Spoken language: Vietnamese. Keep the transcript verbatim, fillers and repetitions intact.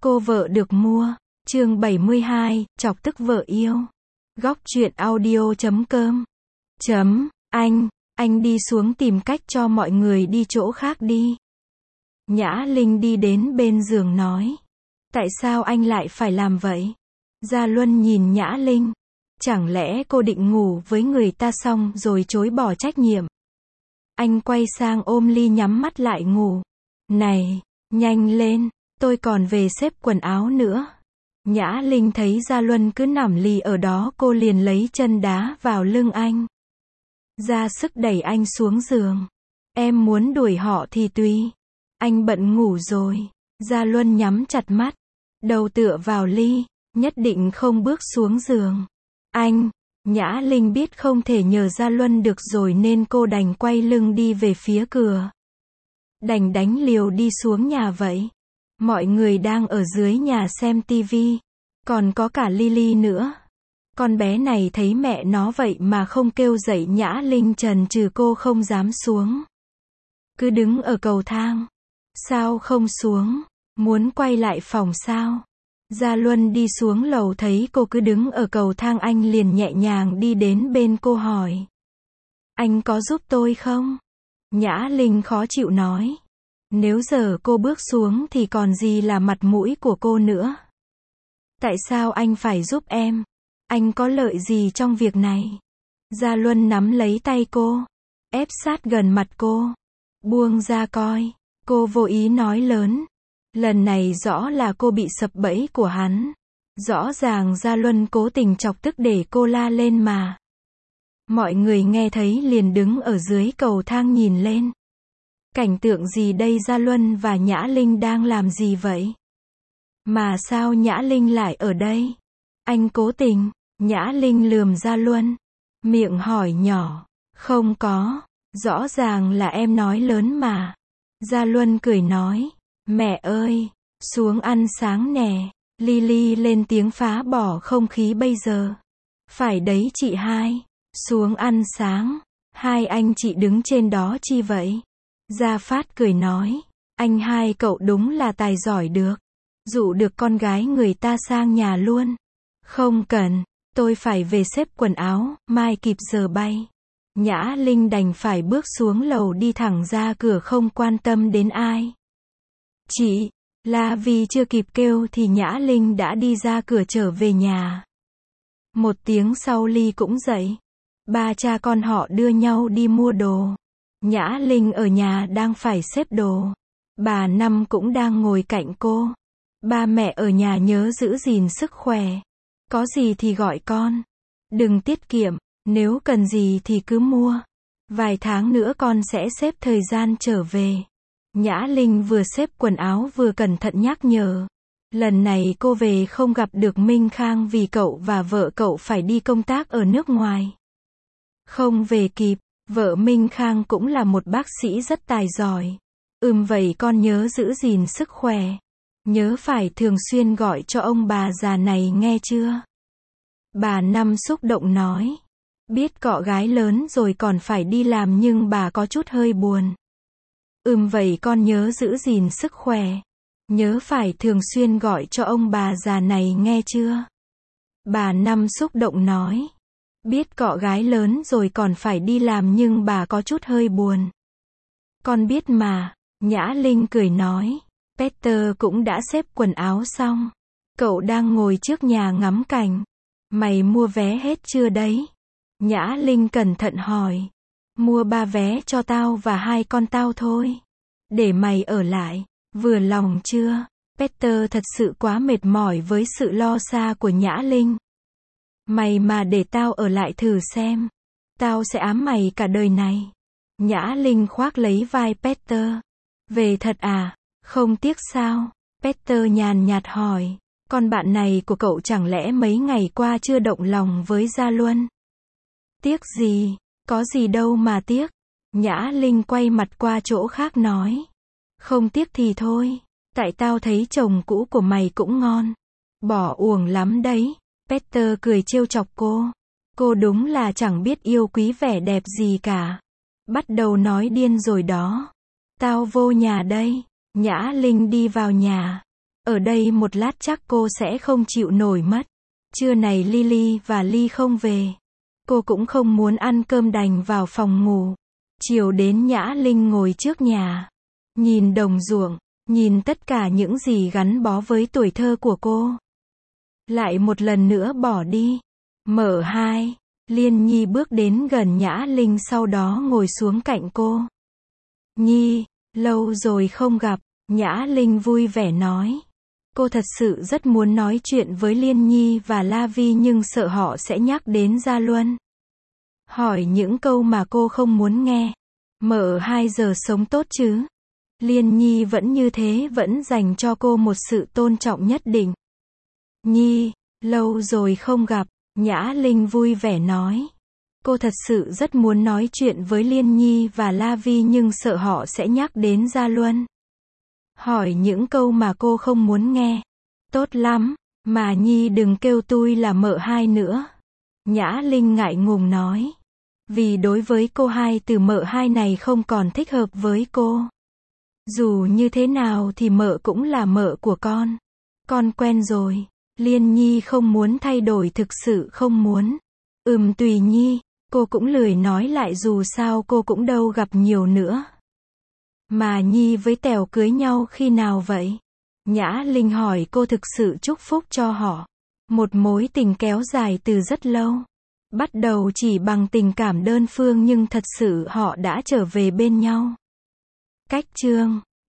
Cô vợ được mua. Chương bảy mươi hai, chọc tức vợ yêu. Góc truyện audio chấm com. Chấm, anh, anh đi xuống tìm cách cho mọi người đi chỗ khác đi. Nhã Linh đi đến bên giường nói. Tại sao anh lại phải làm vậy? Gia Luân nhìn Nhã Linh. Chẳng lẽ cô định ngủ với người ta xong rồi chối bỏ trách nhiệm? Anh quay sang ôm Ly nhắm mắt lại ngủ. Này, nhanh lên, tôi còn về xếp quần áo nữa. Nhã Linh thấy Gia Luân cứ nằm lì ở đó, cô liền lấy chân đá vào lưng anh. Ra sức đẩy anh xuống giường. Em muốn đuổi họ thì tùy. Anh bận ngủ rồi. Gia Luân nhắm chặt mắt, đầu tựa vào Ly, nhất định không bước xuống giường. Anh, Nhã Linh biết không thể nhờ Gia Luân được rồi nên cô đành quay lưng đi về phía cửa. Đành đánh liều đi xuống nhà vậy. Mọi người đang ở dưới nhà xem tivi. Còn có cả Lily nữa. Con bé này thấy mẹ nó vậy mà không kêu dậy Nhã Linh chần chừ cô không dám xuống. Cứ đứng ở cầu thang. Sao không xuống? Muốn quay lại phòng sao? Gia Luân đi xuống lầu thấy cô cứ đứng ở cầu thang, anh liền nhẹ nhàng đi đến bên cô hỏi. Anh có giúp tôi không? Nhã Linh khó chịu nói. Nếu giờ cô bước xuống thì còn gì là mặt mũi của cô nữa. Tại sao anh phải giúp em? Anh có lợi gì trong việc này? Gia Luân nắm lấy tay cô, ép sát gần mặt cô. Buông ra coi. Cô vô ý nói lớn. Lần này rõ là cô bị sập bẫy của hắn. Rõ ràng Gia Luân cố tình chọc tức để cô la lên mà. Mọi người nghe thấy liền đứng ở dưới cầu thang nhìn lên. Cảnh tượng gì đây? Gia Luân và Nhã Linh đang làm gì vậy? Mà sao Nhã Linh lại ở đây? Anh cố tình. Nhã Linh lườm Gia Luân, miệng hỏi nhỏ. Không có, rõ ràng là em nói lớn mà. Gia Luân cười nói. Mẹ ơi, xuống ăn sáng nè. Lily lên tiếng phá bỏ không khí bây giờ. Phải đấy chị hai, xuống ăn sáng. Hai anh chị đứng trên đó chi vậy? Gia Phát cười nói. Anh hai cậu đúng là tài giỏi được. Dụ được con gái người ta sang nhà luôn. Không cần, tôi phải về xếp quần áo, mai kịp giờ bay. Nhã Linh đành phải bước xuống lầu đi thẳng ra cửa không quan tâm đến ai. Chị, La Vi chưa kịp kêu thì Nhã Linh đã đi ra cửa trở về nhà. Một tiếng sau Ly cũng dậy. Ba cha con họ đưa nhau đi mua đồ. Nhã Linh ở nhà đang phải xếp đồ. Bà Năm cũng đang ngồi cạnh cô. Ba mẹ ở nhà nhớ giữ gìn sức khỏe. Có gì thì gọi con. Đừng tiết kiệm, nếu cần gì thì cứ mua. Vài tháng nữa con sẽ xếp thời gian trở về. Nhã Linh vừa xếp quần áo vừa cẩn thận nhắc nhở. Lần này cô về không gặp được Minh Khang vì cậu và vợ cậu phải đi công tác ở nước ngoài. Không về kịp, vợ Minh Khang cũng là một bác sĩ rất tài giỏi. Ừm vậy con nhớ giữ gìn sức khỏe. Nhớ phải thường xuyên gọi cho ông bà già này nghe chưa? Bà Năm xúc động nói. Biết cọ gái lớn rồi còn phải đi làm nhưng bà có chút hơi buồn. Ừm vậy con nhớ giữ gìn sức khỏe. Nhớ phải thường xuyên gọi cho ông bà già này nghe chưa? Bà Năm xúc động nói. Biết cọ gái lớn rồi còn phải đi làm nhưng bà có chút hơi buồn. Con biết mà. Nhã Linh cười nói. Peter cũng đã xếp quần áo xong. Cậu đang ngồi trước nhà ngắm cảnh. Mày mua vé hết chưa đấy? Nhã Linh cẩn thận hỏi. Mua ba vé cho tao và hai con tao thôi. Để mày ở lại. Vừa lòng chưa? Peter thật sự quá mệt mỏi với sự lo xa của Nhã Linh. Mày mà để tao ở lại thử xem. Tao sẽ ám mày cả đời này. Nhã Linh khoác lấy vai Peter. Về thật à? Không tiếc sao? Peter nhàn nhạt hỏi. Con bạn này của cậu chẳng lẽ mấy ngày qua chưa động lòng với Gia Luân? Tiếc gì? Có gì đâu mà tiếc. Nhã Linh quay mặt qua chỗ khác nói. Không tiếc thì thôi. Tại tao thấy chồng cũ của mày cũng ngon. Bỏ uổng lắm đấy. Peter cười trêu chọc cô. Cô đúng là chẳng biết yêu quý vẻ đẹp gì cả. Bắt đầu nói điên rồi đó. Tao vô nhà đây. Nhã Linh đi vào nhà. Ở đây một lát chắc cô sẽ không chịu nổi mất. Trưa này Lily và Ly không về. Cô cũng không muốn ăn cơm đành vào phòng ngủ. Chiều đến Nhã Linh ngồi trước nhà. Nhìn đồng ruộng, nhìn tất cả những gì gắn bó với tuổi thơ của cô. Lại một lần nữa bỏ đi. Mở hai. Liên Nhi bước đến gần Nhã Linh sau đó ngồi xuống cạnh cô. Nhi, lâu rồi không gặp, Nhã Linh vui vẻ nói. Cô thật sự rất muốn nói chuyện với Liên Nhi và La Vi nhưng sợ họ sẽ nhắc đến Gia Luân. Hỏi những câu mà cô không muốn nghe. Mở hai giờ sống tốt chứ? Liên Nhi vẫn như thế, vẫn dành cho cô một sự tôn trọng nhất định. Nhi, lâu rồi không gặp, Nhã Linh vui vẻ nói. Cô thật sự rất muốn nói chuyện với Liên Nhi và La Vi nhưng sợ họ sẽ nhắc đến Gia Luân. Hỏi những câu mà cô không muốn nghe. Tốt lắm, mà Nhi đừng kêu tôi là mợ hai nữa. Nhã Linh ngại ngùng nói. Vì đối với cô hai từ mợ hai này không còn thích hợp với cô. Dù như thế nào thì mợ cũng là mợ của con. Con quen rồi. Liên Nhi không muốn thay đổi, thực sự không muốn. Ừm tùy Nhi, cô cũng lười nói lại dù sao cô cũng đâu gặp nhiều nữa. Mà Nhi với Tèo cưới nhau khi nào vậy? Nhã Linh hỏi cô thực sự chúc phúc cho họ. Một mối tình kéo dài từ rất lâu. Bắt đầu chỉ bằng tình cảm đơn phương nhưng thật sự họ đã trở về bên nhau. Cách chương